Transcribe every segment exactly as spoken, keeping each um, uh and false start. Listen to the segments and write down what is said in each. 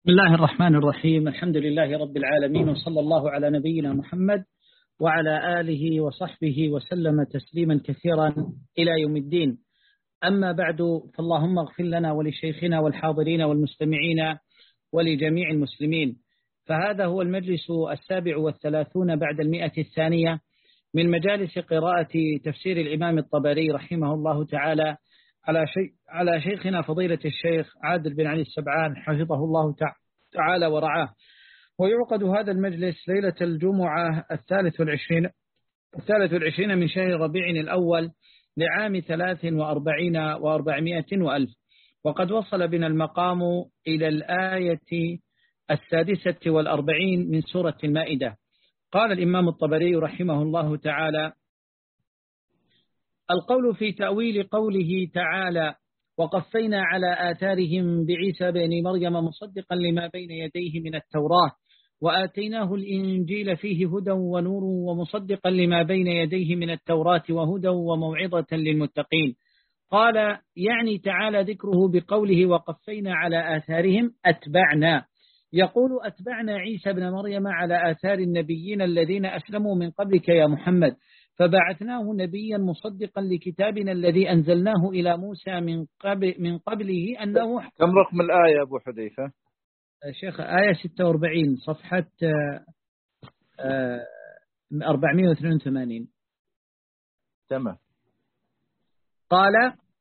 بسم الله الرحمن الرحيم. الحمد لله رب العالمين، وصلى الله على نبينا محمد وعلى آله وصحبه وسلم تسليما كثيرا إلى يوم الدين. أما بعد، فاللهم اغفر لنا ولشيخنا والحاضرين والمستمعين ولجميع المسلمين. فهذا هو المجلس السابع والثلاثون بعد المئة الثانية من مجالس قراءة تفسير الإمام الطبري رحمه الله تعالى على شيء على شيخنا فضيلة الشيخ عادل بن علي السبعان حفظه الله تعالى ورعاه. ويعقد هذا المجلس ليلة الجمعة الثالث والعشرين الثالث والعشرين من شهر ربيع الأول لعام ثلاث وأربعين وأربعمائة وألف، وقد وصل بنا المقام إلى الآية السادسة والأربعين من سورة المائدة. قال الإمام الطبري رحمه الله تعالى: القول في تأويل قوله تعالى: وقفينا على آثارهم بعيسى بن مريم مصدقا لما بين يديه من التوراة وآتيناه الإنجيل فيه هدى ونور ومصدقا لما بين يديه من التوراة وهدى وموعظة للمتقين. قال: يعني تعالى ذكره بقوله وقفينا على آثارهم أتبعنا، يقول أتبعنا عيسى بن مريم على آثار النبيين الذين أسلموا من قبلك يا محمد، فبعثناه نبيا مصدقا لكتابنا الذي أنزلناه إلى موسى من قبل من قبله أنه. كم رقم الآية أبو حذيفة؟ شيخ آية ستة وأربعين صفحة أربعمائة واثنين وثمانين. تمام. قال: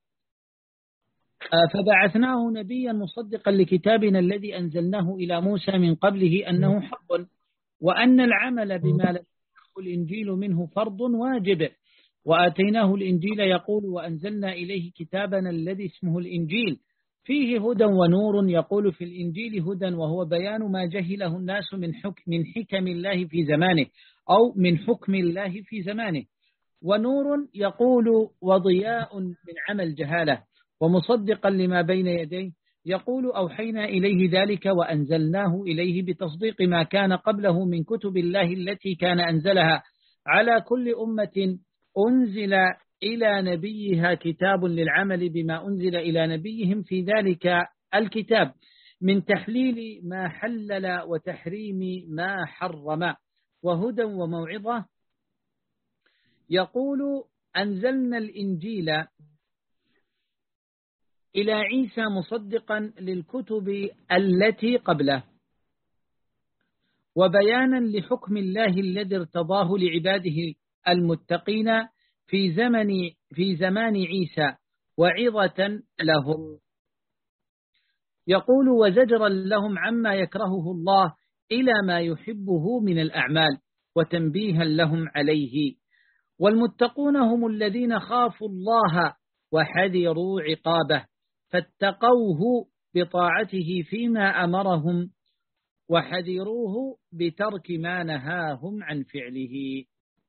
فبعثناه نبيا مصدقا لكتابنا الذي أنزلناه إلى موسى من قبله أنه حق، وأن العمل بما لم الإنجيل منه فرض واجب، وآتيناه الإنجيل يقول وأنزلنا إليه كتابنا الذي اسمه الإنجيل فيه هدى ونور، يقول في الإنجيل هدى وهو بيان ما جهله الناس من حكم من حكم الله في زمانه أو من حكم الله في زمانه، ونور يقول وضياء من عمل جهالة، ومصدقا لما بين يديه يقول أوحينا إليه ذلك وأنزلناه إليه بتصديق ما كان قبله من كتب الله التي كان أنزلها على كل أمة أنزل إلى نبيها كتاب للعمل بما أنزل إلى نبيهم في ذلك الكتاب من تحليل ما حلل وتحريم ما حرم وهدى وموعظة. يقول أنزلنا الإنجيل إلى عيسى مصدقا للكتب التي قبله وبيانا لحكم الله الذي ارتضاه لعباده المتقين في زمن في زمان عيسى وعظة لهم. يقول وزجرا لهم عما يكرهه الله إلى ما يحبه من الأعمال وتنبيها لهم عليه. والمتقون هم الذين خافوا الله وحذروا عقابه فاتقوه بطاعته فيما أمرهم وحذروه بترك ما نهاهم عن فعله.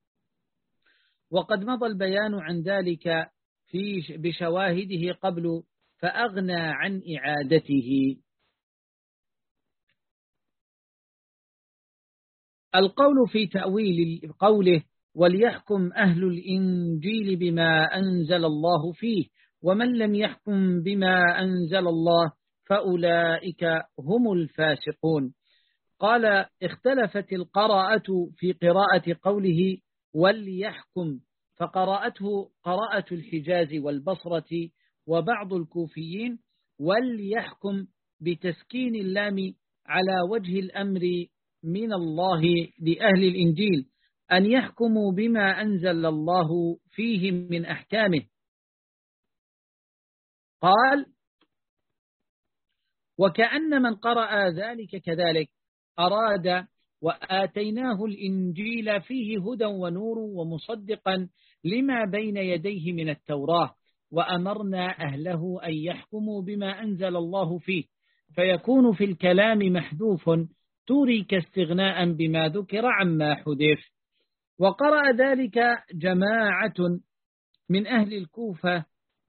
وقد مضى البيان عن ذلك في بشواهده قبل فأغنى عن إعادته. القول في تأويل قوله وليحكم أهل الإنجيل بما أنزل الله فيه ومن لم يحكم بما أنزل الله فأولئك هم الفاسقون. قال: اختلفت القراءة في قراءة قوله وليحكم، فقراءته قراءة الحجاز والبصرة وبعض الكوفيين وليحكم بتسكين اللام على وجه الأمر من الله لأهل الإنجيل أن يحكموا بما أنزل الله فيه من أحكامه. قال: وكأن من قرأ ذلك كذلك أراد وآتيناه الإنجيل فيه هدى ونور ومصدقا لما بين يديه من التوراة وأمرنا أهله أن يحكموا بما أنزل الله فيه، فيكون في الكلام محذوف ترك استغناء بما ذكر عما حذف. وقرأ ذلك جماعة من أهل الكوفة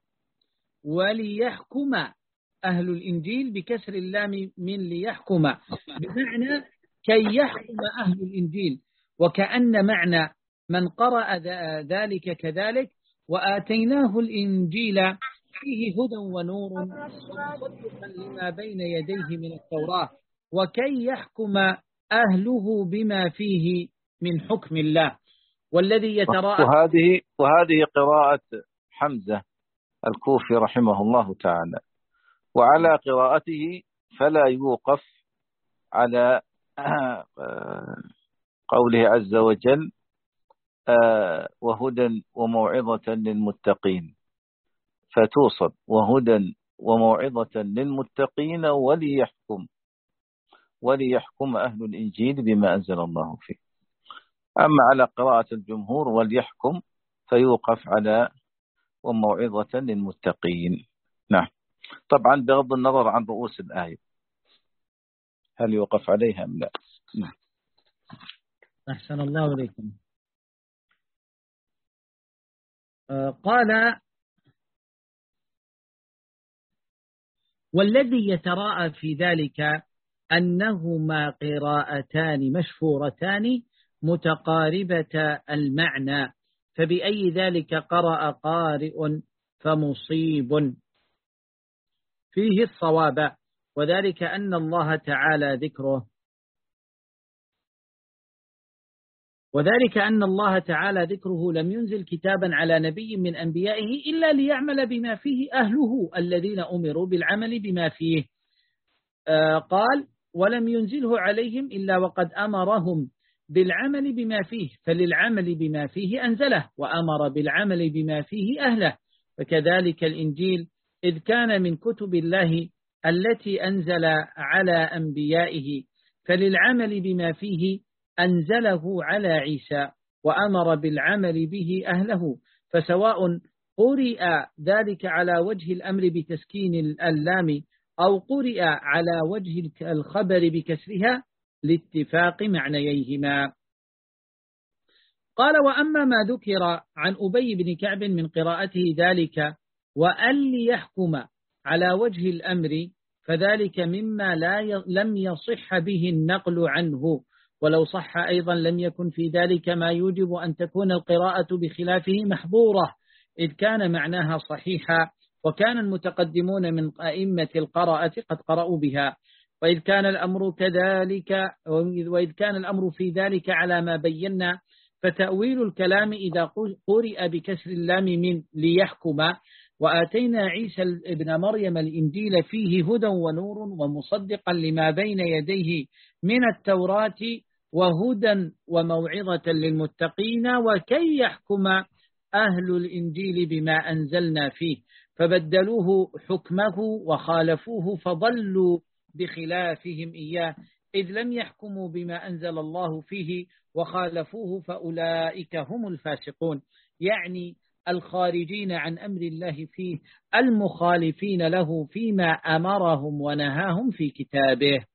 وليحكم أهل الإنجيل بكسر اللام من ليحكم بمعنى كي يحكم أهل الإنجيل، وكأن معنى من قرأ ذلك كذلك وآتيناه الإنجيل فيه هدى ونور ومصدقا لما بين يديه من التوراة وكي يحكم أهله بما فيه من حكم الله. والذي يتراءى وهذه وهذه قراءة حمزة الكوفي رحمه الله تعالى. وعلى قراءته فلا يوقف على قوله عز وجل وهدى وموعظة للمتقين، فتوصل وهدى وموعظة للمتقين وليحكم وليحكم أهل الإنجيل بما أنزل الله فيه. أما على قراءة الجمهور وليحكم فيوقف على وموعظة للمتقين. نعم، طبعا بغض النظر عن رؤوس الآية هل يوقف عليها أم لا. نعم. أحسن الله إليكم. آه قال والذي يتراءى في ذلك أنهما قراءتان مشهورتان متقاربة المعنى، فبأي ذلك قرأ قارئ فمصيب فيه الصواب، وذلك أن الله تعالى ذكره وذلك أن الله تعالى ذكره لم ينزل كتابا على نبي من أنبيائه إلا ليعمل بما فيه أهله الذين أمروا بالعمل بما فيه. آه قال ولم ينزله عليهم إلا وقد أمرهم بالعمل بما فيه، فللعمل بما فيه أنزله وأمر بالعمل بما فيه أهله. فكذلك الإنجيل إذ كان من كتب الله التي أنزل على أنبيائه، فللعمل بما فيه أنزله على عيسى وأمر بالعمل به أهله، فسواء قرئ ذلك على وجه الأمر بتسكين اللام أو قرئ على وجه الخبر بكسرها لاتفاق معنييهما. قال وأما ما ذكر عن أبي بن كعب من قراءته ذلك وأن ليحكم على وجه الأمر، فذلك مما لا ي... لم يصح به النقل عنه، ولو صح أيضا لم يكن في ذلك ما يوجب أن تكون القراءة بخلافه محظورة، إذ كان معناها صحيحا، وكان المتقدمون من أئمة القراءة قد قرأوا بها. وإذ كان الأمر كذلك وإذ كان الأمر في ذلك على ما بينا، فتأويل الكلام إذا قرئ بكسر اللام من ليحكم وآتينا عيسى ابن مريم الإنجيل فيه هدى ونور ومصدقا لما بين يديه من التوراة وهدى وموعظة للمتقين وكي يحكم أهل الإنجيل بما أنزلنا فيه، فبدلوه حكمه وخالفوه فضلوا بخلافهم إياه، إذ لم يحكموا بما أنزل الله فيه وخالفوه فأولئك هم الفاسقون، يعني الخارجين عن أمر الله فيه المخالفين له فيما أمرهم ونهاهم في كتابه.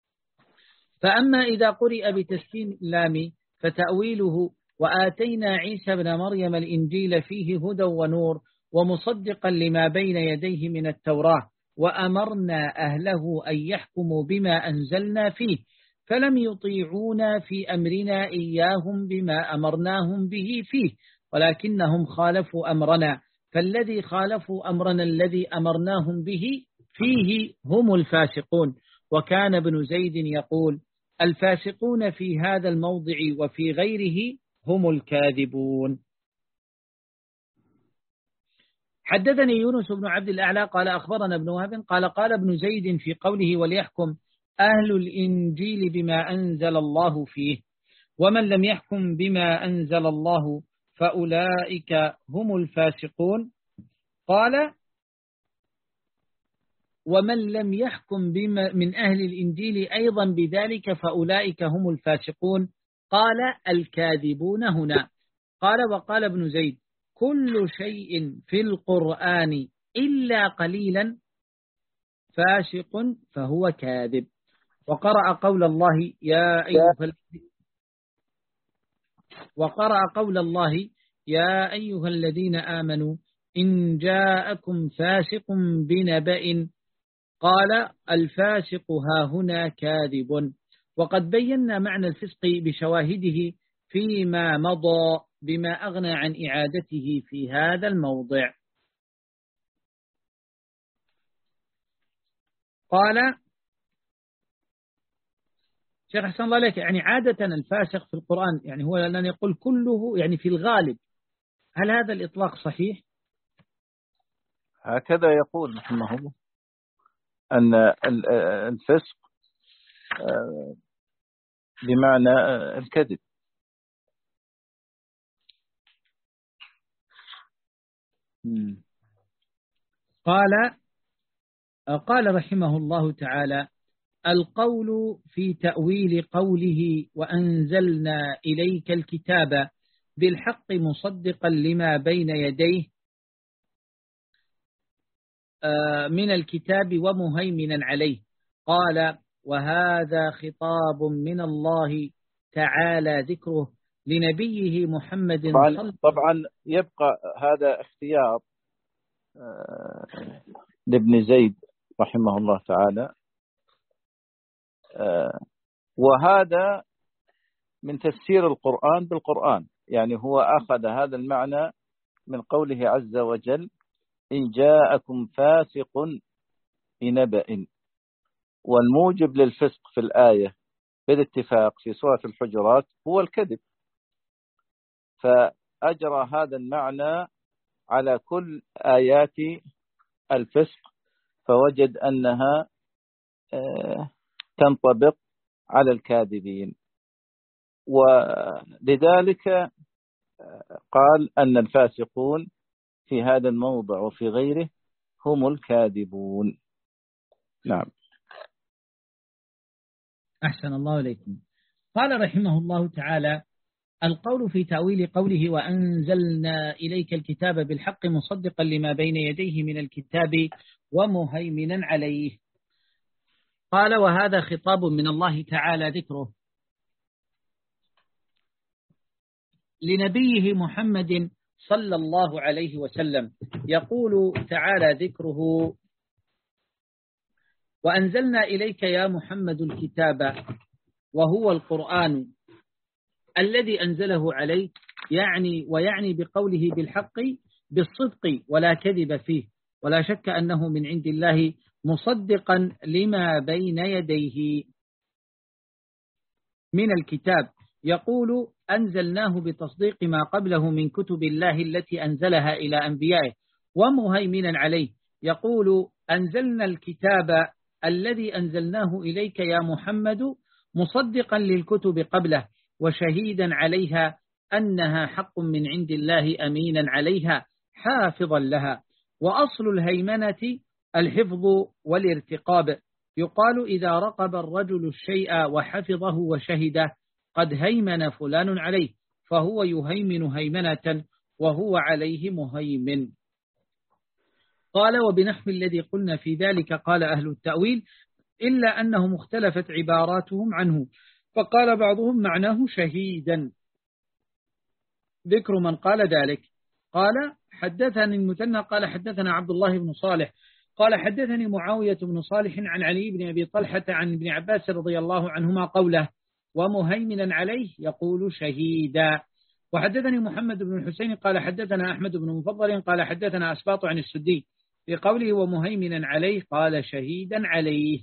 فأما إذا قرئ بتسكين اللام فتأويله وآتينا عيسى ابن مريم الإنجيل فيه هدى ونور ومصدقا لما بين يديه من التوراة وأمرنا أهله أن يحكموا بما أنزلنا فيه، فلم يطيعونا في أمرنا إياهم بما أمرناهم به فيه، ولكنهم خالفوا أمرنا، فالذي خالفوا أمرنا الذي أمرناهم به فيه هم الفاسقون. وكان ابن زيد يقول الفاسقون في هذا الموضع وفي غيره هم الكاذبون. حدثني يونس بن عبد الأعلى قال أخبرنا ابن وهب قال قال ابن زيد في قوله وليحكم أهل الإنجيل بما أنزل الله فيه، ومن لم يحكم بما أنزل الله فأولئك هم الفاسقون. قال ومن لم يحكم بما من أهل الإنجيل أيضا بذلك فأولئك هم الفاسقون. قال الكاذبون هنا. قال وقال ابن زيد كل شيء في القرآن إلا قليلا فاسق فهو كاذب. وقرأ قول الله يا أيها وقرأ قول الله يا أيها الذين آمنوا إن جاءكم فاسق بنبأ، قال الفاسق ها هنا كاذب. وقد بينا معنى الفسق بشواهده فيما مضى بما أغنى عن إعادته في هذا الموضع. قال شيخ أحسن الله عليك، يعني عادة الفاسق في القرآن يعني هو لن يقول كله، يعني في الغالب، هل هذا الإطلاق صحيح؟ هكذا يقول رحمه الله أن الفسق بمعنى الكذب. قال قال رحمه الله تعالى: القول في تأويل قوله وأنزلنا إليك الكتاب بالحق مصدقا لما بين يديه من الكتاب ومهيمنا عليه. قال: وهذا خطاب من الله تعالى ذكره لنبيه محمد صلى الله عليه وسلم. طبعا يبقى هذا اختيار لابن زيد رحمه الله تعالى، وهذا من تفسير القرآن بالقرآن، يعني هو أخذ هذا المعنى من قوله عز وجل: إن جاءكم فاسق بنبأ، والموجب للفسق في الآية بالاتفاق في سورة الحجرات هو الكذب، فأجرى هذا المعنى على كل آيات الفسق، فوجد أنها تنطبق على الكاذبين، ولذلك قال أن الفاسقون في هذا الموضع وفي غيره هم الكاذبون. نعم. أحسن الله إليكم. قال رحمه الله تعالى: القول في تأويل قوله وأنزلنا إليك الكتاب بالحق مصدقا لما بين يديه من الكتاب ومهيمنا عليه. قال: وهذا خطاب من الله تعالى ذكره لنبيه محمد صلى الله عليه وسلم. يقول تعالى ذكره: وأنزلنا إليك يا محمد الكتاب، وهو القرآن الذي أنزله عليك، يعني ويعني بقوله بالحق بالصدق ولا كذب فيه، ولا شك أنه من عند الله مصدقا لما بين يديه من الكتاب. يقول: أنزلناه بتصديق ما قبله من كتب الله التي أنزلها إلى أنبيائه ومهيمنا عليه. يقول: أنزلنا الكتاب الذي أنزلناه إليك يا محمد مصدقا للكتب قبله وشهيدا عليها أنها حق من عند الله أمينا عليها حافظا لها. وأصل الهيمنة الحفظ والارتقاب. يقال: إذا رقب الرجل الشيء وحفظه وشهده قد هيمن فلان عليه، فهو يهيمن هيمنة وهو عليه مهيمن. قال: وبنحو الذي قلنا في ذلك قال أهل التأويل، إلا أنهم اختلفت عباراتهم عنه، فقال بعضهم معناه شهيدا. ذكر من قال ذلك. قال: حدثني المثنى قال حدثنا عبد الله بن صالح قال حدثني معاوية بن صالح عن علي بن أبي طلحة عن ابن عباس رضي الله عنهما قوله: ومهيمنا عليه، يقول شهيدا. وحدثني محمد بن الحسين قال حدثنا أحمد بن مفضل قال حدثنا أسباط عن السدي في قوله ومهيمنا عليه قال شهيدا عليه.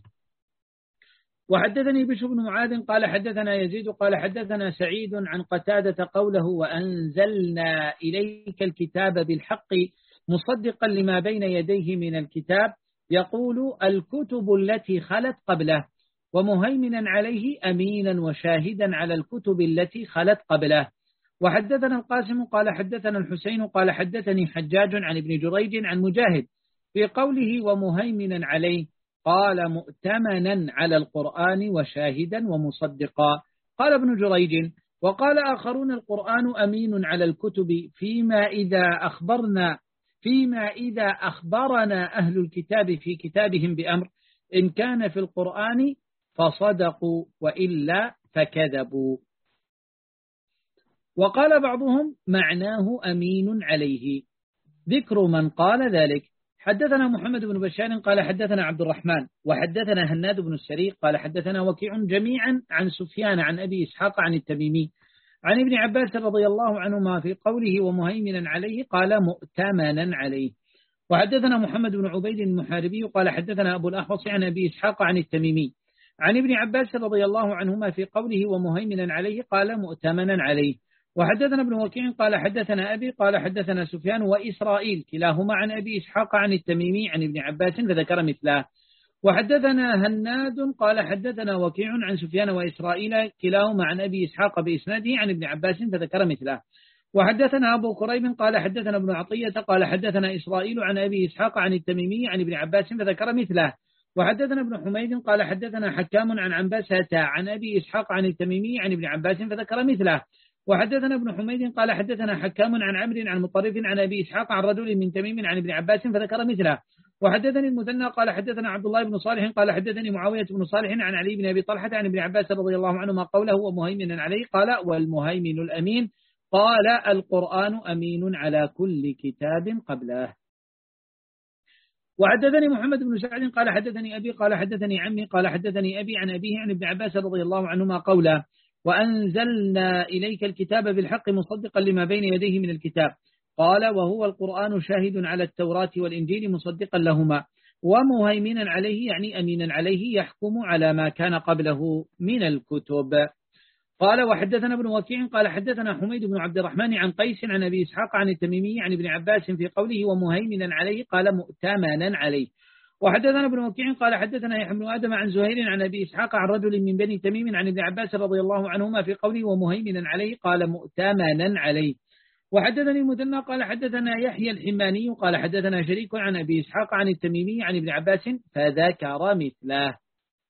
وحدثني بشر بن معاذ قال حدثنا يزيد قال حدثنا سعيد عن قتادة قوله: وأنزلنا إليك الكتاب بالحق مصدقا لما بين يديه من الكتاب، يقول: الكتب التي خلت قبله، ومهيمنا عليه أمينا وشاهدا على الكتب التي خلت قبله. وحدثنا القاسم قال حدثنا الحسين قال حدثني حجاج عن ابن جريج عن مجاهد في قوله ومهيمنا عليه قال: مؤتمنا على القرآن وشاهدا ومصدقا. قال ابن جريج: وقال آخرون: القرآن أمين على الكتب فيما إذا أخبرنا فيما إذا أخبرنا أهل الكتاب في كتابهم بأمر، إن كان في القرآن فصدقوا وإلا فكذبوا. وقال بعضهم معناه أمين عليه. ذكر من قال ذلك. حدثنا محمد بن بشار قال حدثنا عبد الرحمن وحدثنا هناد بن السري قال حدثنا وكيع جميعا عن سفيان عن أبي إسحاق عن التميمي عن ابن عباس رضي الله عنهما في قوله ومهيمنا عليه قال مؤتمنا عليه. وحدثنا محمد بن عبيد المحاربي قال حدثنا أبو الأحوص عن أبي إسحاق عن التميمي عن ابن عباس رضي الله عنهما في قوله ومهيمنا عليه قال مؤتمنا عليه. وحدثنا ابن وكيع قال حدثنا أبي قال حدثنا سفيان وإسرائيل كلاهما عن أبي إسحاق عن التميمي عن ابن عباس فذكر مثله. وحدثنا هناد قال حدثنا وكيع عن سفيان وإسرائيل كلاهما عن أبي إسحاق بإسناده عن ابن عباس فذكر مثله. وحدثنا أبو كريب قال حدثنا ابن عطية قال حدثنا إسرائيل عن أبي إسحاق عن التميمي عن ابن عباس فذكر مثله. وحدثنا ابن حميد قال حدثنا حكام عن عنبسة عن أبي إسحاق عن التميمي عن ابن عباس فذكر مثله. وحدثنا ابن حميد قال حدثنا حكام عن عمرو عن مطرف عن أبي إسحاق عن رجل من تميم عن ابن عباس فذكر مثله. وحدثني المثنى قال حدثنا عبد الله بن صالح قال حدثني معاوية بن صالح عن علي بن أبي طلحة عن ابن عباس رضي الله عنهما قوله ومهيمنا عليه قال والمهيمن الأمين قال القرآن أمين على كل كتاب قبله. وحدثني محمد بن سعد قال حدثني أبي قال حدثني عمي قال حدثني أبي عن أبيه عن ابن عباس رضي الله عنهما قوله وأنزلنا إليك الكتاب بالحق مصدقا لما بين يديه من الكتاب قال وهو القرآن شاهد على التوراة والإنجيل مصدقا لهما ومهيمنا عليه يعني أمينا عليه يحكم على ما كان قبله من الكتب. قال وحدثنا ابن وكيع قال حدثنا حميد بن عبد الرحمن عن قيس عن أبي إسحاق عن التميمي عن ابن عباس في قوله ومهيمنا عليه قال مؤتمنا عليه. وحدثنا ابن وكيع قال حدثنا يحيى بن آدم عن زهير عن أبي إسحاق عن رجل من بني تميم عن ابن عباس رضي الله عنهما في قوله ومهيمنا عليه قال مؤتمنا عليه. وحدثني المثنى قال حدثنا يحيى الحماني قال حدثنا شريك عن أبي إسحاق عن التميمي عن ابن عباس فذكر مثله.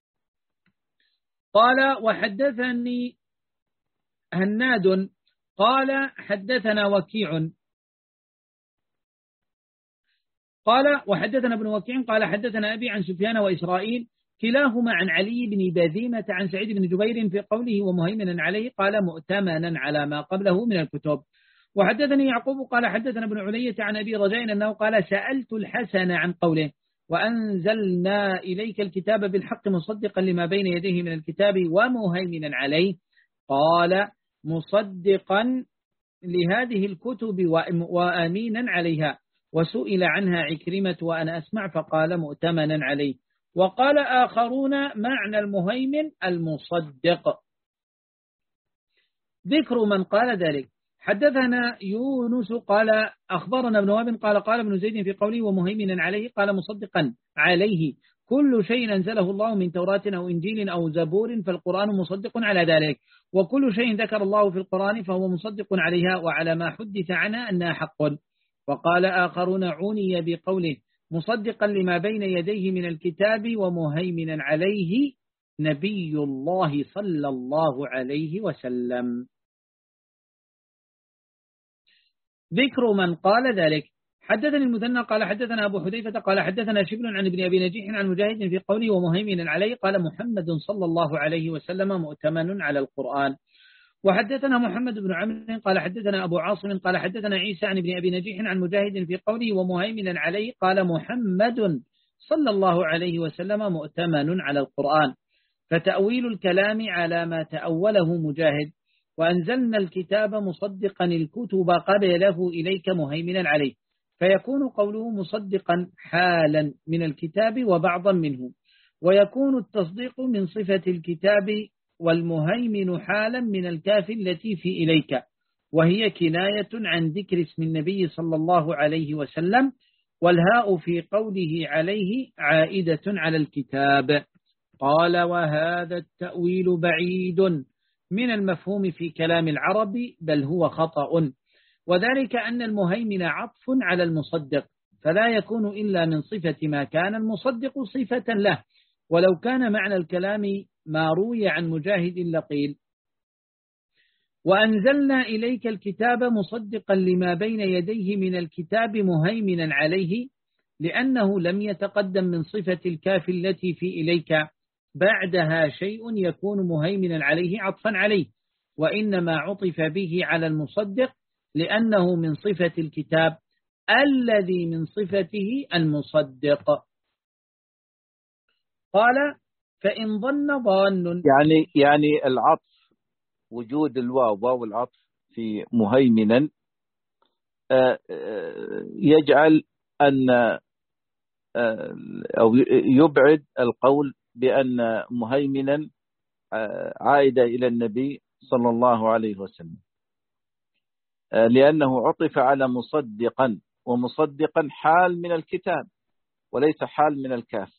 قال وحدثني هناد قال حدثنا وكيع قال وحدثنا ابن وكيع قال حدثنا أبي عن سفيان وإسرائيل كلاهما عن علي بن بذيمة عن سعيد بن جبير في قوله ومهيمنا عليه قال مؤتمنا على ما قبله من الكتب. وحدثني يعقوب قال حدثنا ابن علية عن أبي رجاء أنه قال سألت الحسن عن قوله وأنزلنا إليك الكتاب بالحق مصدقا لما بين يديه من الكتاب ومهيمنا عليه قال مصدقا لهذه الكتب وأمينا عليها. وسئل عنها عكرمة وأنا أسمع فقال مؤتمنا عليه. وقال آخرون معنى المهيمن المصدق. ذكر من قال ذلك حدثنا يونس قال أخبرنا ابن وهب قال قال ابن زيد في قوله ومهيمنا عليه قال مصدقا عليه كل شيء أنزله الله من توراة أو إنجيل أو زبور فالقرآن مصدق على ذلك وكل شيء ذكر الله في القرآن فهو مصدق عليها وعلى ما حدث عنها أنها حق. وقال آخرون عني بقوله مصدقا لما بين يديه من الكتاب ومهيمنا عليه نبي الله صلى الله عليه وسلم. ذكر من قال ذلك حدثني المثنى قال حدثنا أبو حذيفة قال حدثنا شبل عن ابن أبي نجيح عن مجاهد في قوله ومهيمنا عليه قال محمد صلى الله عليه وسلم مؤتمن على القرآن. وحدثنا محمد بن عمرو قال حدثنا أبو عاصم قال حدثنا عيسى عن ابن أبي نجيح عن مجاهد في قوله ومهيمنا عليه قال محمد صلى الله عليه وسلم مؤتمن على القرآن. فتأويل الكلام على ما تأوله مجاهد وأنزلنا الكتاب مصدقا الكتب قبله إليك مهيمنا عليه فيكون قوله مصدقا حالا من الكتاب وبعضا منه ويكون التصديق من صفة الكتاب والمهيمن حالا من الكاف التي في إليك وهي كناية عن ذكر اسم النبي صلى الله عليه وسلم والهاء في قوله عليه عائدة على الكتاب. قال وهذا التأويل بعيد من المفهوم في كلام العرب بل هو خطأ وذلك أن المهيمن عطف على المصدق فلا يكون إلا من صفة ما كان المصدق صفة له ولو كان معنى الكلام ما روي عن مجاهد لقيل وأنزلنا إليك الكتاب مصدقا لما بين يديه من الكتاب مهيمنا عليه لأنه لم يتقدم من صفة الكاف التي في إليك بعدها شيء يكون مهيمنا عليه عطفا عليه وإنما عطف به على المصدق لأنه من صفة الكتاب الذي من صفته المصدق. قال فإن ظن ظان يعني يعني العطف وجود الواو واو العطف في مهيمنا يجعل أن أو يبعد القول بأن مهيمنا عائدة إلى النبي صلى الله عليه وسلم، لأنه عطف على مصدقا، ومصدقا حال من الكتاب وليس حال من الكاف.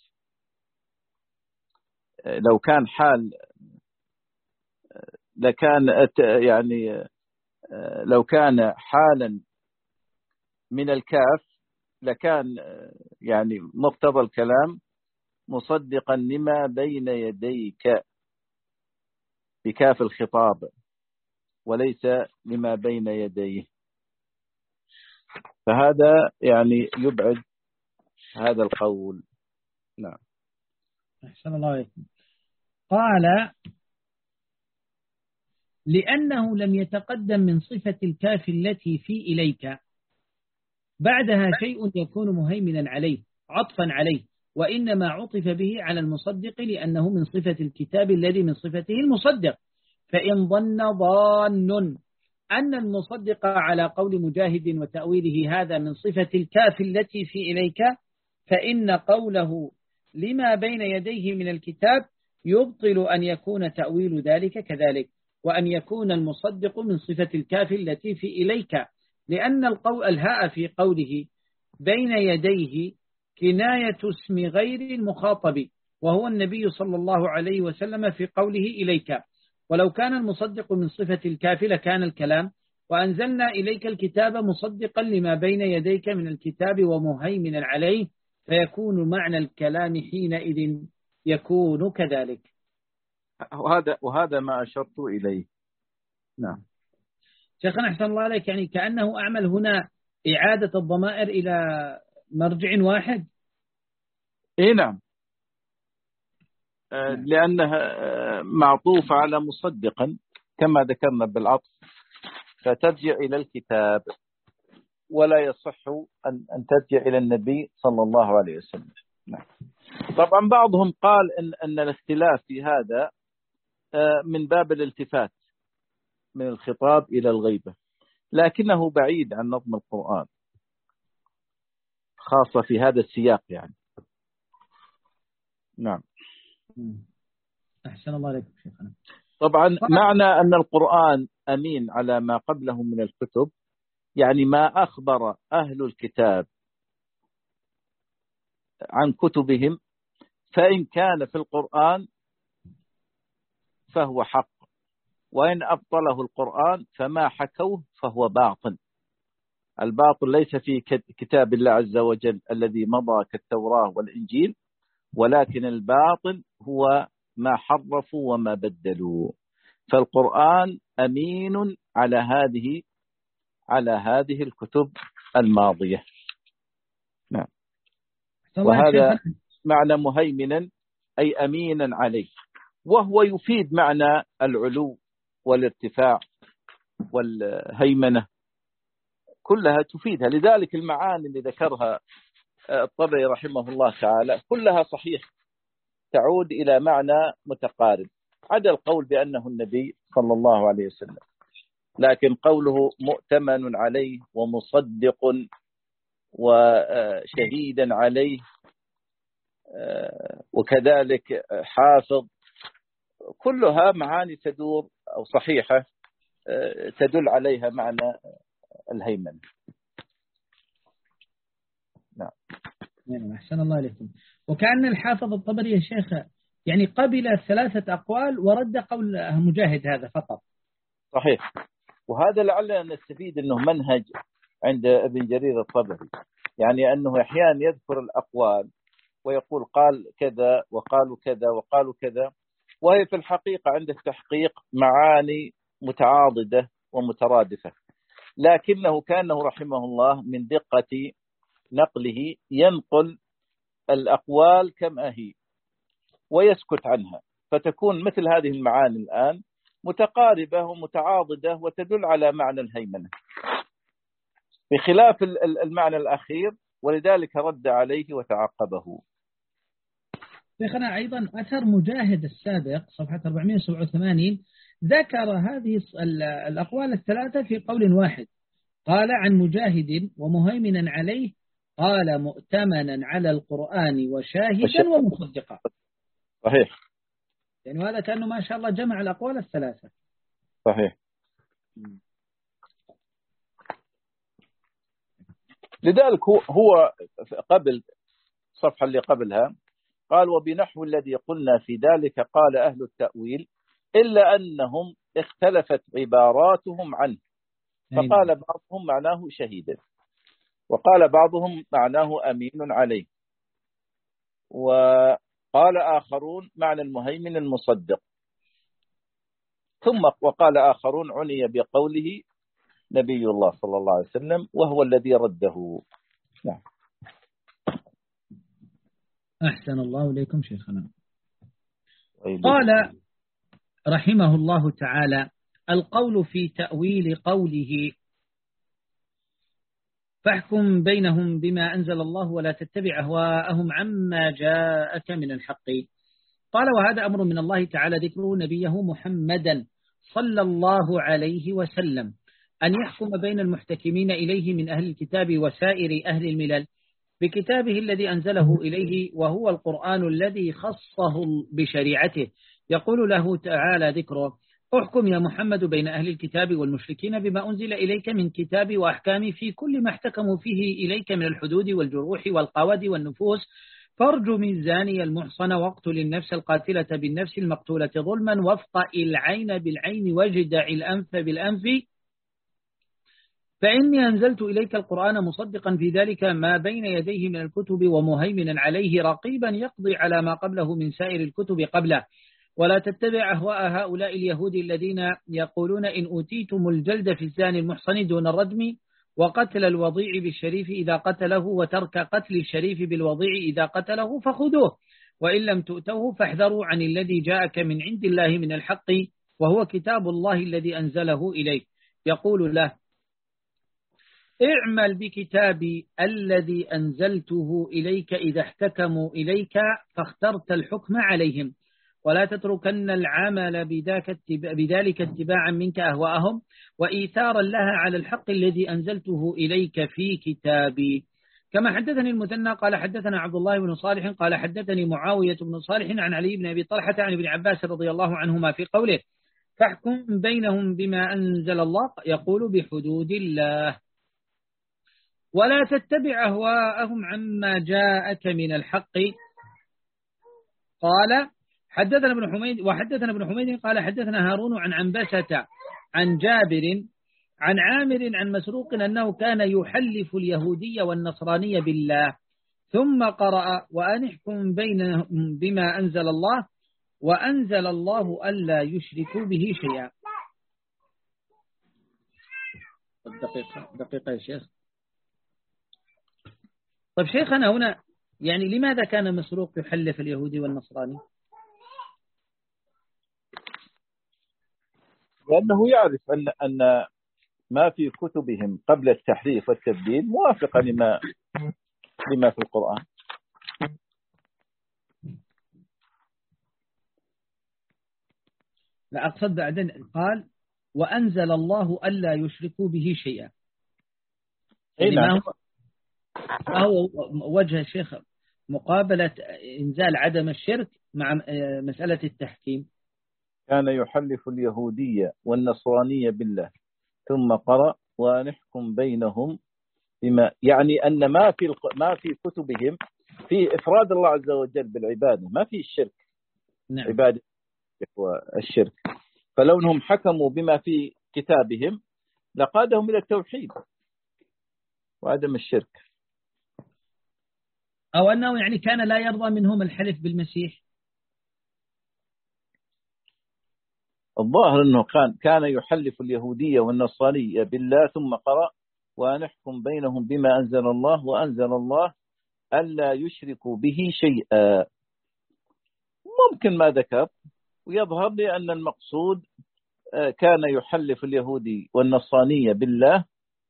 لو كان حال لكان يعني لو كان حالا من الكاف لكان يعني مقتضى الكلام مصدقا لما بين يديك بكاف الخطاب وليس لما بين يديه، فهذا يعني يبعد هذا القول. نعم. أحسن الله عليكم. قال لأنه لم يتقدم من صفة الكاف التي في إليك بعدها شيء يكون مهيمنا عليه عطفا عليه، وإنما عطف به على المصدق لأنه من صفة الكتاب الذي من صفته المصدق. فإن ظن ظان أن المصدق على قول مجاهد وتأويله هذا من صفة الكاف التي في إليك، فإن قوله لما بين يديه من الكتاب يبطل أن يكون تأويل ذلك كذلك، وأن يكون المصدق من صفة الكاف التي في إليك، لأن القول الهاء في قوله بين يديه كناية اسم غير المخاطب وهو النبي صلى الله عليه وسلم في قوله إليك، ولو كان المصدق من صفة الكاف لكان الكلام وأنزلنا إليك الكتاب مصدقا لما بين يديك من الكتاب ومهيمنا عليه، فيكون معنى الكلام حينئذ يكون كذلك. وهذا وهذا ما أشرت إليه. نعم. شيخنا أحسن الله عليك، يعني كأنه أعمل هنا إعادة الضمائر إلى مرجع واحد. إيه نعم، آه لأنها معطوف على مصدقا كما ذكرنا بالعطف، فترجع إلى الكتاب ولا يصح أن أن ترجع إلى النبي صلى الله عليه وسلم. نعم. طبعا بعضهم قال إن أن الاختلاف في هذا من باب الالتفات من الخطاب إلى الغيبة، لكنه بعيد عن نظم القرآن خاصة في هذا السياق يعني. نعم. أحسن الله عليكم شيخنا. طبعا معنى أن القرآن أمين على ما قبله من الكتب، يعني ما أخبر أهل الكتاب عن كتبهم فإن كان في القرآن فهو حق، وإن أبطله القرآن فما حكوه فهو باطل. الباطل ليس في كتاب الله عز وجل الذي مضى كالتوراة والإنجيل، ولكن الباطل هو ما حرفوا وما بدلوا. فالقرآن أمين على هذه على هذه الكتب الماضية. نعم. وهذا معنى مهيمنا أي أمينا عليه، وهو يفيد معنى العلو والارتفاع والهيمنة، كلها تفيدها. لذلك المعاني اللي ذكرها الطبري رحمه الله تعالى كلها صحيح، تعود إلى معنى متقارب، عدا القول بأنه النبي صلى الله عليه وسلم. لكن قوله مؤتمن عليه ومصدق وشهيدا عليه وكذلك حافظ، كلها معاني تدور أو صحيحة تدل عليها معنى الهيمنة. نعم. أحسن الله عليكم. وكأن الحافظ الطبري يا شيخ يعني قبل ثلاثة أقوال ورد قول مجاهد هذا فقط. صحيح. وهذا لعلنا نستفيد أنه منهج عند ابن جرير الطبري، يعني أنه أحيانا يذكر الأقوال ويقول قال كذا وقالوا كذا وقالوا كذا، وهي في الحقيقة عند التحقيق معاني متعاضدة ومترادفة، لكنه كانه رحمه الله من دقة نقله ينقل الأقوال كما هي ويسكت عنها، فتكون مثل هذه المعاني الآن متقاربة ومتعاضدة وتدل على معنى الهيمنة بخلاف المعنى الأخير، ولذلك رد عليه وتعقبه. شيخنا أيضا أثر مجاهد السابق صفحة أربعمائة وسبعة وثمانين ذكر هذه الأقوال الثلاثة في قول واحد، قال عن مجاهد ومهيمنا عليه، قال مؤتمنا على القرآن وشاهدا ومصدقا. صحيح. يعني هذا كأنه ما شاء الله جمع الأقوال الثلاثة. صحيح. لذلك هو هو قبل الصفحة اللي قبلها قال وبنحو الذي قلنا في ذلك قال أهل التأويل إلا أنهم اختلفت عباراتهم عنه، فقال بعضهم معناه شهيدا، وقال بعضهم معناه أمين عليه، وقال آخرون معنى المهيمن المصدق، ثم وقال آخرون عني بقوله نبي الله صلى الله عليه وسلم وهو الذي رده. نعم. أحسن الله إليكم شيخنا. قال رحمه الله تعالى القول في تأويل قوله فاحكم بينهم بما أنزل الله ولا تتبع أهواءهم عما جاءك من الحق. قال وهذا أمر من الله تعالى ذكره نبيه محمدا صلى الله عليه وسلم أن يحكم بين المحتكمين إليه من أهل الكتاب وسائر أهل الملل بكتابه الذي أنزله إليه وهو القرآن الذي خصه بشريعته. يقول له تعالى ذكره احكم يا محمد بين أهل الكتاب والمشركين بما أنزل إليك من كتاب وأحكام في كل ما احتكموا فيه إليك من الحدود والجروح والقواد والنفوس، فارجم الزاني المحصن واقتل النفس القاتلة بالنفس المقتولة ظلما وافق العين بالعين واجدع الأنف بالأنف، فإني أنزلت إليك القرآن مصدقا في ذلك ما بين يديه من الكتب ومهيمنا عليه رقيبا يقضي على ما قبله من سائر الكتب قبله. ولا تتبع أهواء هؤلاء اليهود الذين يقولون إن أوتيتم الجلد في الزاني المحصن دون الرجم وقتل الوضيع بالشريف إذا قتله وترك قتل الشريف بالوضيع إذا قتله فخذوه وإن لم تؤتوه فاحذروا عن الذي جاءك من عند الله من الحق وهو كتاب الله الذي أنزله إليك. يقول له اعمل بكتابي الذي أنزلته إليك إذا احتكموا إليك فاخترت الحكم عليهم ولا تتركن العمل بذلك اتباعا منك أهواءهم وإيثارا لها على الحق الذي أنزلته إليك في كتابي. كما حدثني المثنى قال حدثنا عبد الله بن صالح قال حدثني معاوية بن صالح عن علي بن أبي طلحة عن ابن عباس رضي الله عنهما في قوله فاحكم بينهم بما أنزل الله يقول بحدود الله ولا تتبع أهواءهم عما جاءك من الحق. قال حدثنا ابن حميد وحدثنا ابن حميد قال حدثنا هارون عن عنبسة عن جابر عن عامر عن مسروق أنه كان يحلف اليهودية والنصرانية بالله ثم قرأ وأن احكم بينهم بما أنزل الله وأنزل الله ألا يشركوا به شيئا. دقيقة دقيقة يا شيخ. طيب شيخنا هنا يعني لماذا كان مسروق يحلف اليهودي والنصراني؟ لأنه يعرف أن أن ما في كتبهم قبل التحريف والتبديل موافقة لما لما في القرآن. لا أقصد بعدين قال وأنزل الله ألا يشركوا به شيئا. يعني ما هو ما هو وجه الشيخ مقابلة إنزال عدم الشرك مع مسألة التحكيم؟ كان يحلف اليهودية والنصرانية بالله ثم قرأ ونحكم بينهم بما يعني أن ما في ما في كتبهم في إفراد الله عز وجل بالعبادة، ما في الشرك. نعم. عبادة والشرك، فلو أنهم حكموا بما في كتابهم لقادهم إلى التوحيد وعدم الشرك. أو أنه يعني كان لا يرضى منهم الحلف بالمسيح. الظاهر أنه كان كان يحلف اليهودية والنصرانية بالله ثم قرأ ونحكم بينهم بما أنزل الله وأنزل الله ألا يشركوا به شيئا. ممكن ما ذكر، ويظهر لي أن المقصود كان يحلف اليهودي والنصرانية بالله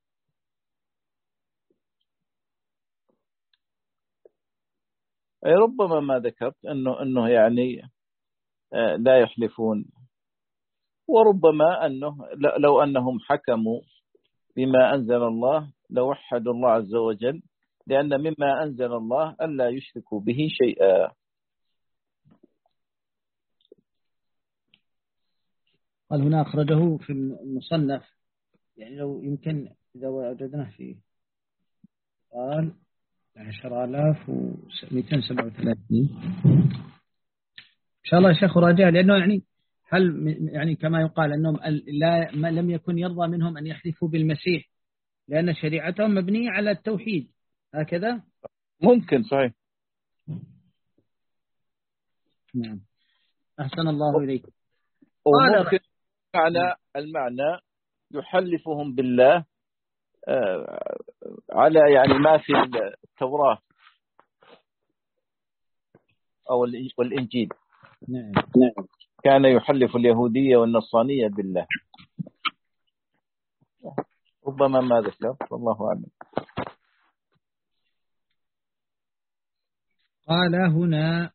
أي ربما ما ذكرت أنه أنه يعني لا يحلفون، وربما أنه لو أنهم حكموا بما أنزل الله لوحدوا الله عز وجل، لأن مما أنزل الله ألا يشركوا به شيئا. قال هنا أخرجه في المصنف، يعني لو يمكن إذا وجدناه فيه قال عشرة آلاف ومئتين سبعة وثلاثين. إن شاء الله يا شيخ راجع، لأنه يعني هل يعني كما يقال أنهم لا ما لم يكن يرضى منهم أن يحلفوا بالمسيح لأن شريعتهم مبنية على التوحيد، هكذا ممكن صحيح. نعم أحسن الله إليكم. وممكن معنى المعنى يحلفهم بالله على يعني ما في التوراة أو والإنجيل. نعم. كان يحلف اليهودية والنصرانية بالله، ربما ما ذكر والله أعلم. قال هنا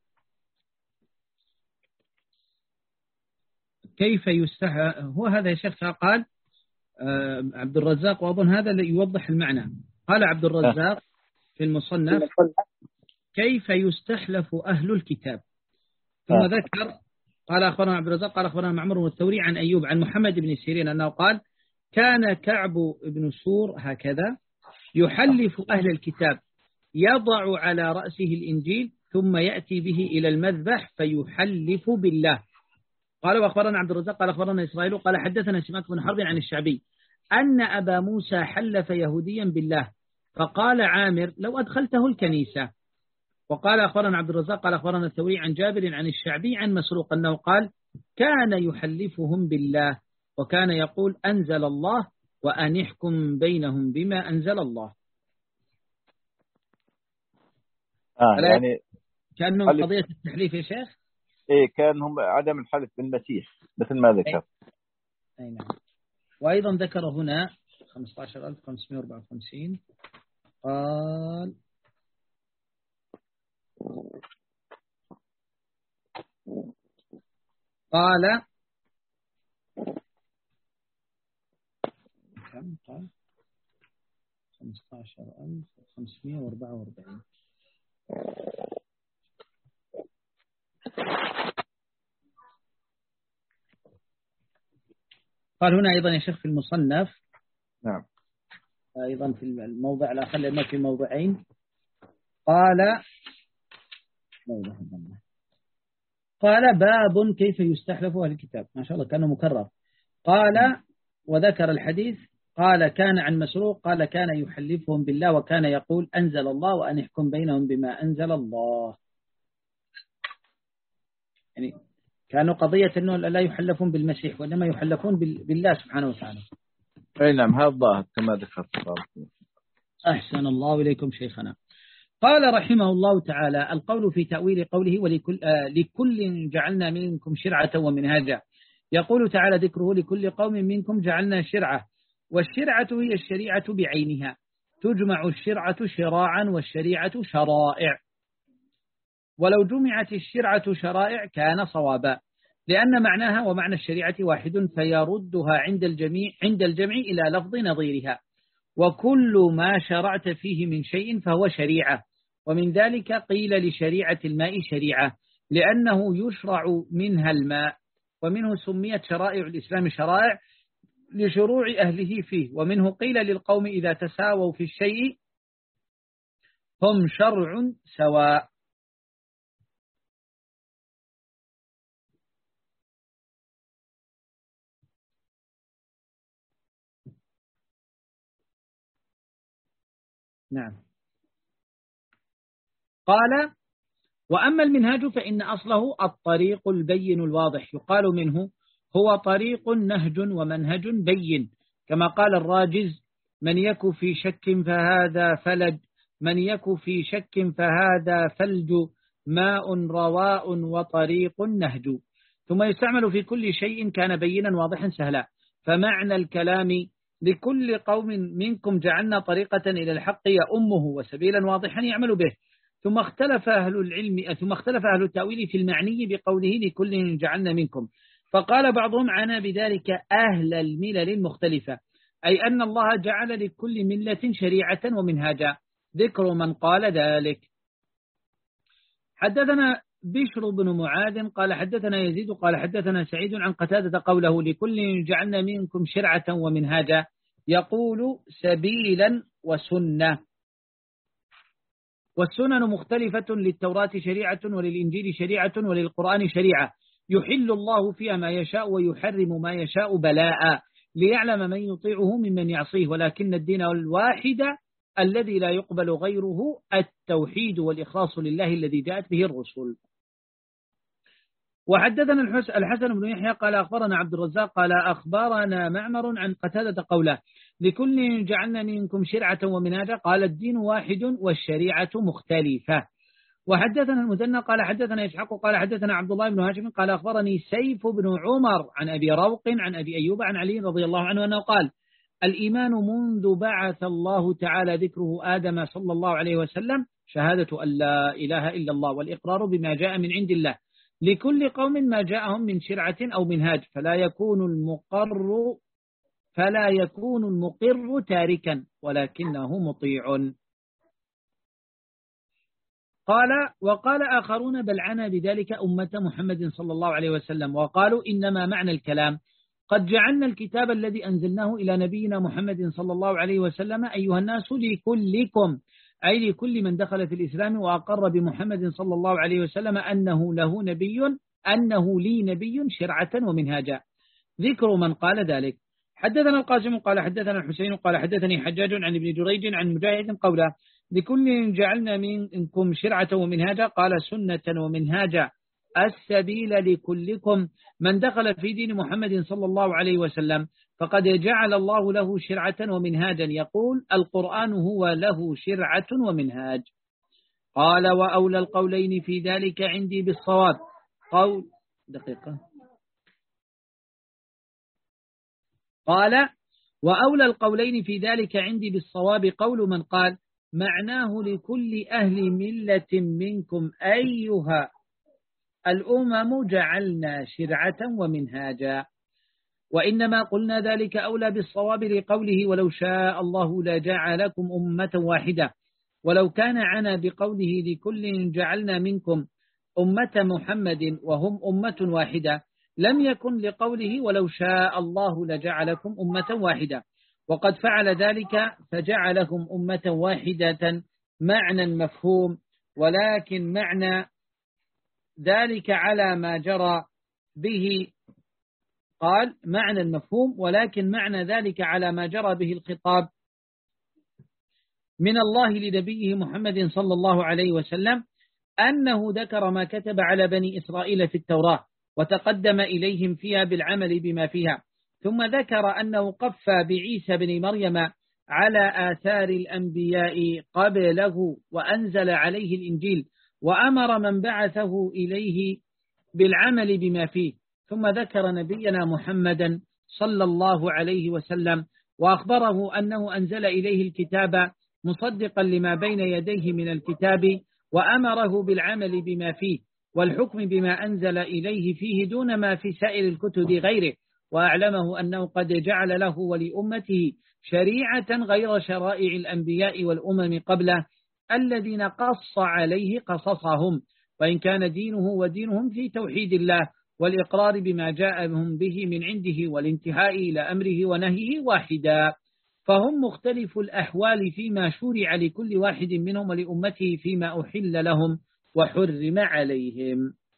كيف يستحى، هو هذا يا شيخ قال آه عبد الرزاق، وأظن هذا اللي يوضح المعنى. قال عبد الرزاق في المصنف كيف يستحلف أهل الكتاب، ثم ذكر قال أخبرنا عبد الرزاق قال أخبرنا معمر والثوري عن أيوب عن محمد بن سيرين أنه قال كان كعب بن سور هكذا يحلف أهل الكتاب، يضع على رأسه الإنجيل ثم يأتي به إلى المذبح فيحلف بالله. قال وأخبرنا عبد الرزاق قال أخبرنا إسرائيل قال حدثنا سماك بن حرب عن الشعبي أن أبا موسى حلف يهوديا بالله فقال عامر لو أدخلته الكنيسة. وقال أخبرنا عبد الرزاق قال أخبرنا الثوري عن جابر عن الشعبي عن مسروق أنه قال كان يحلفهم بالله وكان يقول أنزل الله وأن يحكم بينهم بما أنزل الله. آه يعني كانوا قضية التحليف يا شيخ. إيه كان هم عدم الحلف بالمسيح مثل ما ذكر. أي نعم. وأيضا ذكر هنا خمسة عشر ألف وخمسمائة وأربعة وخمسين قال قال كم قال خمسة عشر ألف وخمسمائة وأربعة وأربعين. قال هنا أيضا يا شيخ في المصنف نعم أيضا في الموضع الآخر لأنه في موضعين قال قال باب كيف يستحلف أهل الكتاب، ما شاء الله كانه مكرر. قال وذكر الحديث قال كان عن مسروق قال كان يحلفهم بالله وكان يقول أنزل الله وأن يحكم بينهم بما أنزل الله. يعني كانوا قضية أنه لا يحلفون بالمسيح وإنما يحلفون بالله سبحانه وتعالى. أي نعم هذا الظاهر كما ذكرت. أحسن الله إليكم شيخنا. قال رحمه الله تعالى القول في تأويل قوله ولكل آه لكل جعلنا منكم شرعة ومنهاجا. يقول تعالى ذكره لكل قوم منكم جعلنا شرعة، والشرعة هي الشريعة بعينها، تجمع الشرعة شراعا والشريعة شرائع، ولو جمعت الشرعة شرائع كان صوابا، لأن معناها ومعنى الشريعة واحد فيردها عند الجميع عند الجمع إلى لفظ نظيرها. وكل ما شرعت فيه من شيء فهو شريعة، ومن ذلك قيل لشريعة الماء شريعة لأنه يشرع منها الماء، ومنه سميت شرائع الإسلام شرائع لشروع أهله فيه، ومنه قيل للقوم إذا تساووا في الشيء هم شرع سواء. نعم. قال وأما المنهاج فإن أصله الطريق البين الواضح، يقال منه هو طريق نهج ومنهج بين، كما قال الراجز من يك في شك فهذا فلج، من يك في شك فهذا فلج، ماء رواء وطريق نهج. ثم يستعمل في كل شيء كان بينا واضحا سهلا. فمعنى الكلام لكل قوم منكم جعلنا طريقة إلى الحق يأمه وسبيلا واضحا يعمل به. ثم اختلف أهل العلم ثم اختلف أهل التأويل في المعني بقوله لكل جعلنا منكم، فقال بعضهم عنا بذلك أهل الملل المختلفة، أي أن الله جعل لكل ملة شريعة ومنهاجا، ذكر من قال ذلك. حدثنا بشر بن معاذ قال حدثنا يزيد قال حدثنا سعيد عن قتادة قوله لكل جعلنا منكم شرعة ومنهاجا يقول سبيلا وسنة. والسنن مختلفة، للتوراة شريعة وللإنجيل شريعة وللقرآن شريعة، يحل الله فيها ما يشاء ويحرم ما يشاء بلاء، ليعلم من يطيعه ممن يعصيه، ولكن الدين الواحد الذي لا يقبل غيره التوحيد والإخلاص لله الذي جاءت به الرسل. وحدثنا الحسن بن يحيى قال أخبرنا عبد الرزاق قال أخبرنا معمر عن قتادة قوله لكل جعلنا منكم شرعة ومنهاجا قال الدين واحد والشريعة مختلفة. وحدثنا المثنى قال حدثنا إسحاق قال حدثنا عبد الله بن هاشم قال أخبرني سيف بن عمر عن أبي روق عن أبي أيوب عن علي رضي الله عنه أنه قال الإيمان منذ بعث الله تعالى ذكره آدم صلى الله عليه وسلم شهادة أن لا إله إلا الله والإقرار بما جاء من عند الله لكل قوم ما جاءهم من شرعة أو منهاج، فلا يكون المقر فلا يكون المقر تاركا ولكنه مطيع. قال وقال آخرون بل عنا بذلك أمة محمد صلى الله عليه وسلم، وقالوا إنما معنى الكلام قد جعلنا الكتاب الذي أنزلناه إلى نبينا محمد صلى الله عليه وسلم أيها الناس لكلكم، أي لكل من دخل في الإسلام وأقر بمحمد صلى الله عليه وسلم أنه له نبي أنه لي نبي شرعة ومنهاجا. ذكر من قال ذلك. حدثنا القاسم قال حدثنا الحسين قال حدثني حجاج عن ابن جريج عن مجاهد قوله لكل جعلنا منكم شرعة ومنهاجا قال سنة ومنهاجا السبيل لكلكم من دخل في دين محمد صلى الله عليه وسلم فقد جعل الله له شرعة ومنهاجا، يقول القرآن هو له شرعة ومنهاج. قال وأولى القولين في ذلك عندي بالصواب قول دقيقة قال وأولى القولين في ذلك عندي بالصواب قول من قال معناه لكل أهل ملة منكم أيها الأمم جعلنا شرعة ومنهاجا، وإنما قلنا ذلك أولى بالصواب لقوله ولو شاء الله لجعلكم أمة واحدة، ولو كان عنا بقوله لكل جعلنا منكم أمة محمد وهم أمة واحدة لم يكن لقوله ولو شاء الله لجعلكم أمة واحدة، وقد فعل ذلك فجعلهم أمة واحدة معنى مفهوم، ولكن معنى ذلك على ما جرى به قال معنى المفهوم ولكن معنى ذلك على ما جرى به الخطاب من الله لنبيه محمد صلى الله عليه وسلم أنه ذكر ما كتب على بني إسرائيل في التوراة وتقدم إليهم فيها بالعمل بما فيها، ثم ذكر أنه قفى بعيسى بن مريم على آثار الأنبياء قبله وأنزل عليه الإنجيل وأمر من بعثه إليه بالعمل بما فيه، ثم ذكر نبينا محمدا صلى الله عليه وسلم وأخبره أنه أنزل إليه الكتاب مصدقا لما بين يديه من الكتاب وأمره بالعمل بما فيه والحكم بما أنزل إليه فيه دون ما في سائر الكتب غيره، وأعلمه أنه قد جعل له ولأمته شريعة غير شرائع الأنبياء والأمم قبله الذين قص عليه قصصهم، وإن كان دينه ودينهم في توحيد الله والإقرار بما جاءهم به من عنده والانتهاء إلى أمره ونهيه واحدا، فهم مختلف الأحوال فيما شرع لكل واحد منهم ولأمته فيما أحل لهم وحرم عليهم.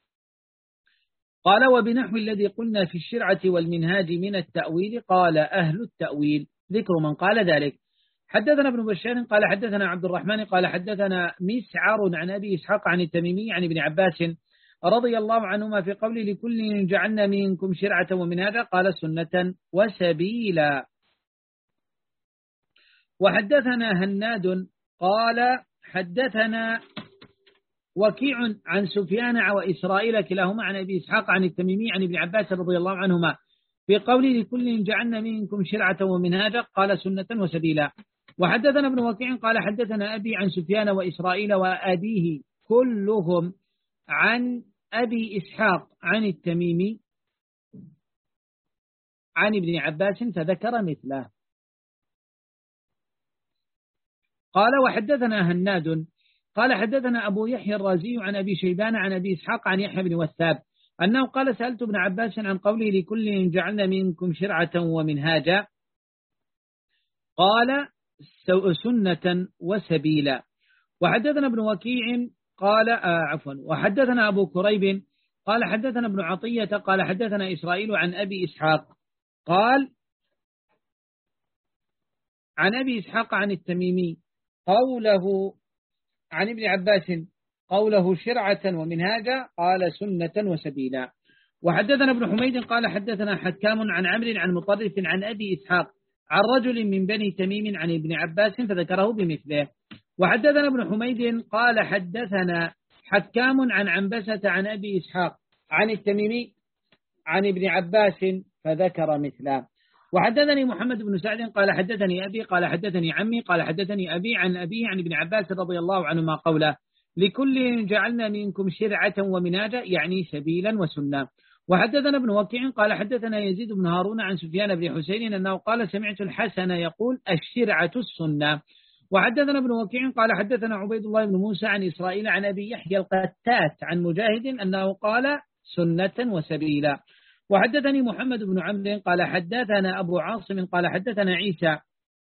قال وبنحو الذي قلنا في الشرعة والمنهاج من التأويل قال أهل التأويل. ذكر من قال ذلك. حدثنا ابن بشار قال حدثنا عبد الرحمن قال حدثنا مسعر عن أبي إسحاق عن التميمي عن ابن عباس رضي الله عنهما في قول لكل جعلنا منكم شرعة ومنهاجا قال سنة وسبيلا. وحدثنا هناد قال حدثنا وكيع عن سفيان وإسرائيل كلاهما عن أبي إسحاق عن التميمي عن ابن عباس رضي الله عنهما في قول لكل جعلنا منكم شرعة ومنهاجا قال سنة وسبيلا. وحدثنا ابن وكيع قال حدثنا أبي عن سفيان وإسرائيل وأبيه كلهم عن أبي إسحاق عن التميمي عن ابن عباس فذكر مثله. قال وحدثنا هناد قال حدثنا أبو يحيى الرازي عن أبي شيبان عن أبي إسحاق عن يحيى بن وثاب أنه قال سألت ابن عباس عن قوله لكل جعلنا منكم شرعة ومنهاجا قال سنة وسبيلا. وحدثنا ابن وكيع قال آه عفوا وحدثنا أبو كريب قال حدثنا ابن عطية قال حدثنا إسرائيل عن أبي إسحاق قال عن أبي إسحاق عن التميمي قوله عن ابن عباس قوله شرعة ومنهاجا قال سنة وسبيلا. وحدثنا ابن حميد قال حدثنا حكام عن عمرو عن مطرف عن أبي إسحاق عن رجل من بني تميم عن ابن عباس فذكره بمثله. وحدثنا ابن حميد قال حدثنا حكام عن عنبسة عن أبي إسحاق عن التميمي عن ابن عباس فذكر مثله. وحدثني محمد بن سعد قال حدثني أبي قال حدثني عمي قال حدثني أبي عن أبي عن ابن عباس رضي الله عنهما قوله لكل جعلنا منكم شرعة ومنهاجا يعني سبيلا وسنة. وحدثنا ابن وكيع قال حدثنا يزيد بن هارون عن سفيان بن حسين أنه قال سمعت الحسن يقول الشرعة السنة. وحدثنا ابن وكيع قال حدثنا عبيد الله بن موسى عن إسرائيل عن أبي يحيى القتات عن مجاهد أنه قال سنة وسبيلا. وحدثني محمد بن عمرو قال حدثنا أبو عاصم قال حدثنا عيسى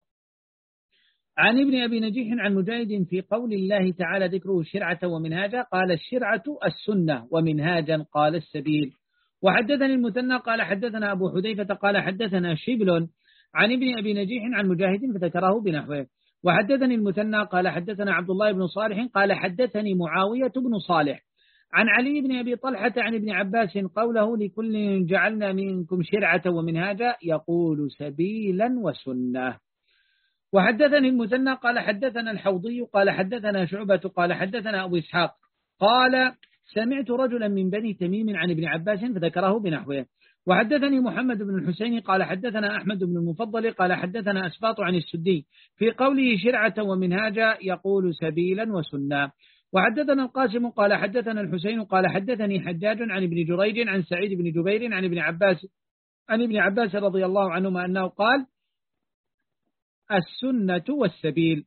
عن ابن أبي نجيح عن مجاهد في قول الله تعالى ذكره الشرعة ومنهاجا قال الشرعة السنة ومنهاجا قال السبيل. وحدثني المثنى قال حدثنا أبو حذيفة قال حدثنا شبل عن ابن أبي نجيح عن مجاهد فذكره بنحوه. وحدثني المثنى قال حدثنا عبد الله بن صالح قال حدثني معاوية بن صالح عن علي بن أبي طلحة عن ابن عباس قوله لكل جعلنا منكم شرعة ومنهاجا يقول سبيلا وسنة. وحدثني المثنى قال حدثنا الحوضي قال حدثنا شعبة قال حدثنا أبو إسحاق قال سمعت رجلا من بني تميم عن ابن عباس فذكره بنحوه. وحدثني محمد بن الحسين قال حدثنا أحمد بن المفضل قال حدثنا أسباط عن السدي في قوله شرعة ومنهاجا يقول سبيلا وسنة. وحدثنا القاسم قال حدثنا الحسين قال حدثني حجاج عن ابن جريج عن سعيد بن جبير عن ابن عباس عن ابن عباس رضي الله عنهما أنه قال السنة والسبيل.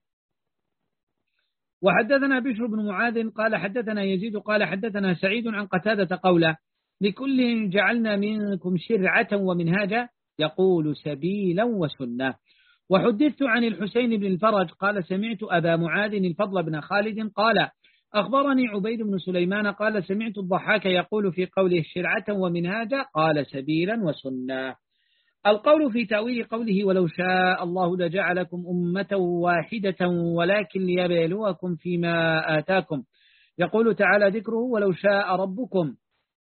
وحدثنا بشر بن معاذ قال حدثنا يزيد قال حدثنا سعيد عن قتادة قوله لكل جعلنا منكم شرعة ومنهاجا يقول سبيلا وسنة. وحدثت عن الحسين بن الفرج قال سمعت أبا معاذ الفضل بن خالد قال أخبرني عبيد بن سليمان قال سمعت الضحاك يقول في قوله شرعة ومنهاجا قال سبيلا وسنة. القول في تأويل قوله ولو شاء الله لجعلكم أمة واحدة ولكن ليبلوكم فيما آتاكم يقول تعالى ذكره ولو شاء ربكم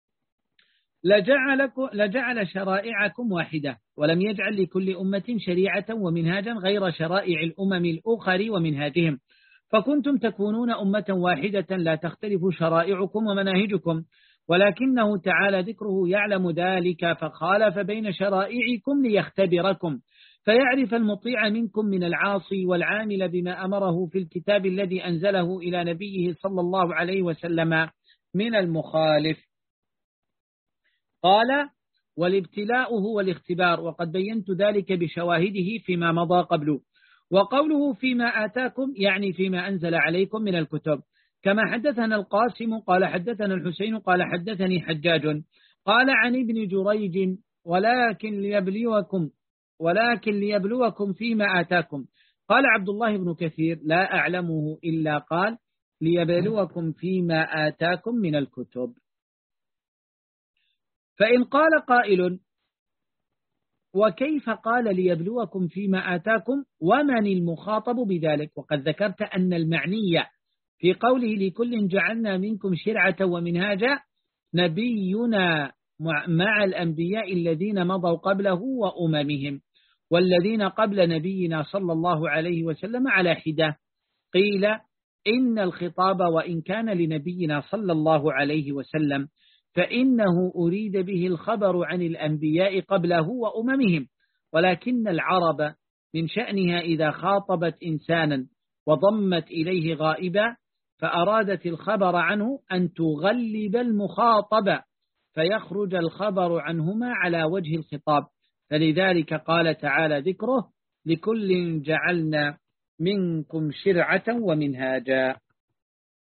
لجعلكم لجعل شرائعكم واحدة ولم يجعل لكل أمة شريعة ومنهاجا غير شرائع الأمم الأخر ومنهاجهم فكنتم تكونون أمة واحدة لا تختلف شرائعكم ومناهجكم ولكنه تعالى ذكره يعلم ذلك فخالف بين شرائعكم ليختبركم فيعرف المطيع منكم من العاصي والعامل بما أمره في الكتاب الذي أنزله إلى نبيه صلى الله عليه وسلم من المخالف. قال والابتلاء هو الاختبار وقد بينت ذلك بشواهده فيما مضى قبله. وقوله فيما آتاكم يعني فيما أنزل عليكم من الكتب كما حدثنا القاسم قال حدثنا الحسين قال حدثني حجاج قال عن ابن جريج ولكن ليبلوكم ولكن ليبلوكم فيما آتاكم قال عبد الله بن كثير لا أعلمه إلا قال ليبلوكم فيما آتاكم من الكتب. فإن قال قائل وكيف قال ليبلوكم فيما آتاكم ومن المخاطب بذلك وقد ذكرت أن المعنية في قوله لكل جعلنا منكم شرعة ومنهاجا نبينا مع الأنبياء الذين مضوا قبله وأممهم والذين قبل نبينا صلى الله عليه وسلم على حدة. قيل إن الخطاب وإن كان لنبينا صلى الله عليه وسلم فإنه أريد به الخبر عن الأنبياء قبله وأممهم ولكن العرب من شأنها إذا خاطبت إنسانا وضمت إليه غائبا فأرادت الخبر عنه أن تغلب المخاطب فيخرج الخبر عنهما على وجه الخطاب فلذلك قال تعالى ذكره لكل جعلنا منكم شرعة ومنهاجا.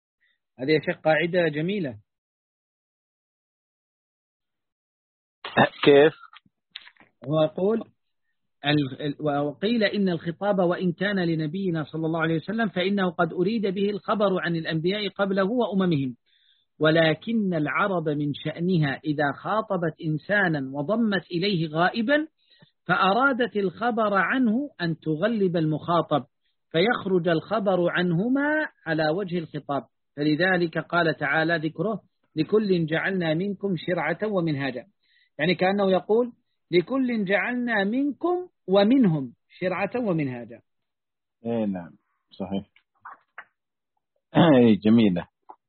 هذه يا شيخ قاعدة جميلة. كيف؟ هو يقول وقيل إن الخطاب وإن كان لنبينا صلى الله عليه وسلم فإنه قد أريد به الخبر عن الأنبياء قبله وأممهم، ولكن العرب من شأنها إذا خاطبت إنسانا وضمت إليه غائبا فأرادت الخبر عنه أن تغلب المخاطب فيخرج الخبر عنهما على وجه الخطاب، فلذلك قال تعالى ذكره لكل جعلنا منكم شرعة ومنهاجا، يعني كأنه يقول لكل جعلنا منكم ومنهم شرعة ومنهاجا. اي نعم صحيح. اي جميلة.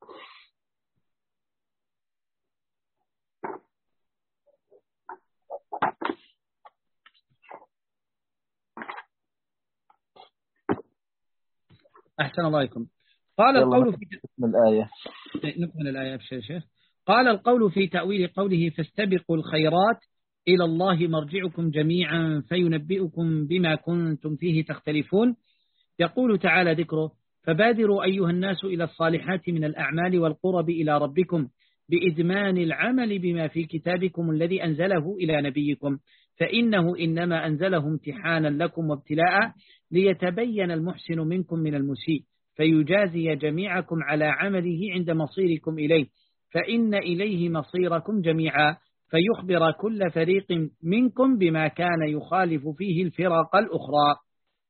أحسن الله عليكم. قال القول في الآية نكمل الآية في شيخ. قال القول في تأويل قوله فاستبقوا الخيرات إلى الله مرجعكم جميعا فينبئكم بما كنتم فيه تختلفون. يقول تعالى ذكره فبادروا أيها الناس إلى الصالحات من الأعمال والقرب إلى ربكم بإدمان العمل بما في كتابكم الذي أنزله إلى نبيكم، فإنه إنما أنزله امتحانا لكم وابتلاء ليتبين المحسن منكم من المسيء فيجازي جميعكم على عمله عند مصيركم إليه، فإن إليه مصيركم جميعا فيخبر كل فريق منكم بما كان يخالف فيه الفرق الأخرى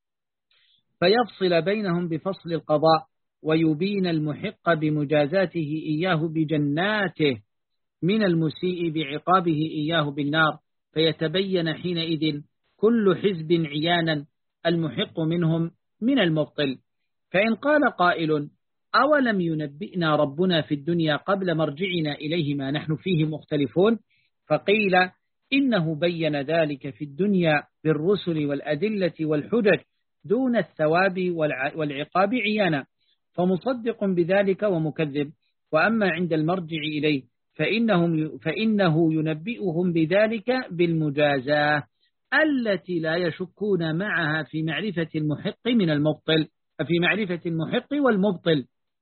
فيفصل بينهم بفصل القضاء ويبين المحق بمجازاته إياه بجناته من المسيء بعقابه إياه بالنار، فيتبين حينئذ كل حزب عيانا المحق منهم من المبطل. فإن قال قائل أولم ينبئنا ربنا في الدنيا قبل مرجعنا إليه ما نحن فيه مختلفون، فقيل إنه بين ذلك في الدنيا بالرسل والأدلة والحجج دون الثواب والعقاب عيانا، فمصدق بذلك ومكذب، وأما عند المرجع إليه فإنهم فإنه ينبئهم بذلك بالمجازاة التي لا يشكون معها في معرفة المحق من المبطل في معرفة المحق والمبطل،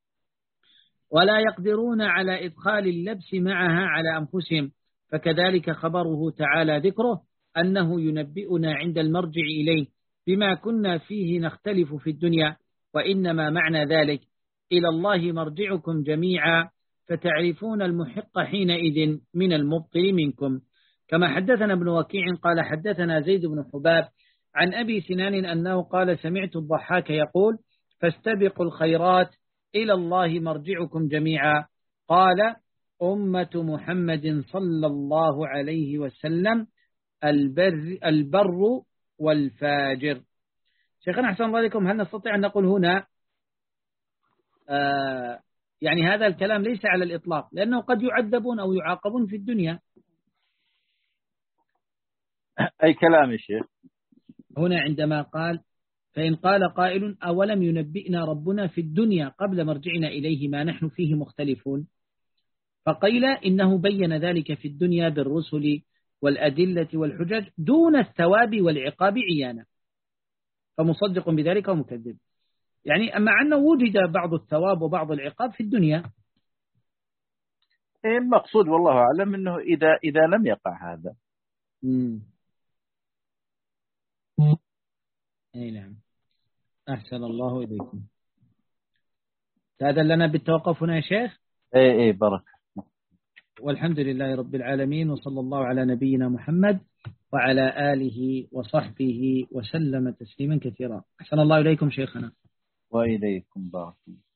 ولا يقدرون على إدخال اللبس معها على أنفسهم. فكذلك خبره تعالى ذكره أنه ينبئنا عند المرجع إليه بما كنا فيه نختلف في الدنيا، وإنما معنى ذلك إلى الله مرجعكم جميعا فتعرفون المحق حينئذ من المبطل منكم. كما حدثنا ابن وكيع قال حدثنا زيد بن حباب عن أبي سنان أنه قال سمعت الضحاك يقول فاستبقوا الخيرات إلى الله مرجعكم جميعا. قال أمة محمد صلى الله عليه وسلم البر, البر والفاجر. شيخنا أحسن الله عليكم، هل نستطيع أن نقول هنا آه يعني هذا الكلام ليس على الإطلاق لأنه قد يعذبون أو يعاقبون في الدنيا؟ أي كلام يا شيخ؟ هنا عندما قال فإن قال قائل أولم ينبئنا ربنا في الدنيا قبل مرجعنا إليه ما نحن فيه مختلفون، فقيل إنه بين ذلك في الدنيا بالرسل والأدلة والحجج دون الثواب والعقاب عيانا، فمصدق بذلك ومكذب. يعني أما أنه وجد بعض الثواب وبعض العقاب في الدنيا. المقصود والله أعلم أنه إذا إذا لم يقع هذا. مم. أي نعم. أحسن الله إليكم. تأذن لنا بالتوقف هنا يا شيخ؟ أي أي بركة. والحمد لله رب العالمين، وصلى الله على نبينا محمد وعلى آله وصحبه وسلم تسليما كثيرا. أحسن الله إليكم شيخنا. وإليكم بارك.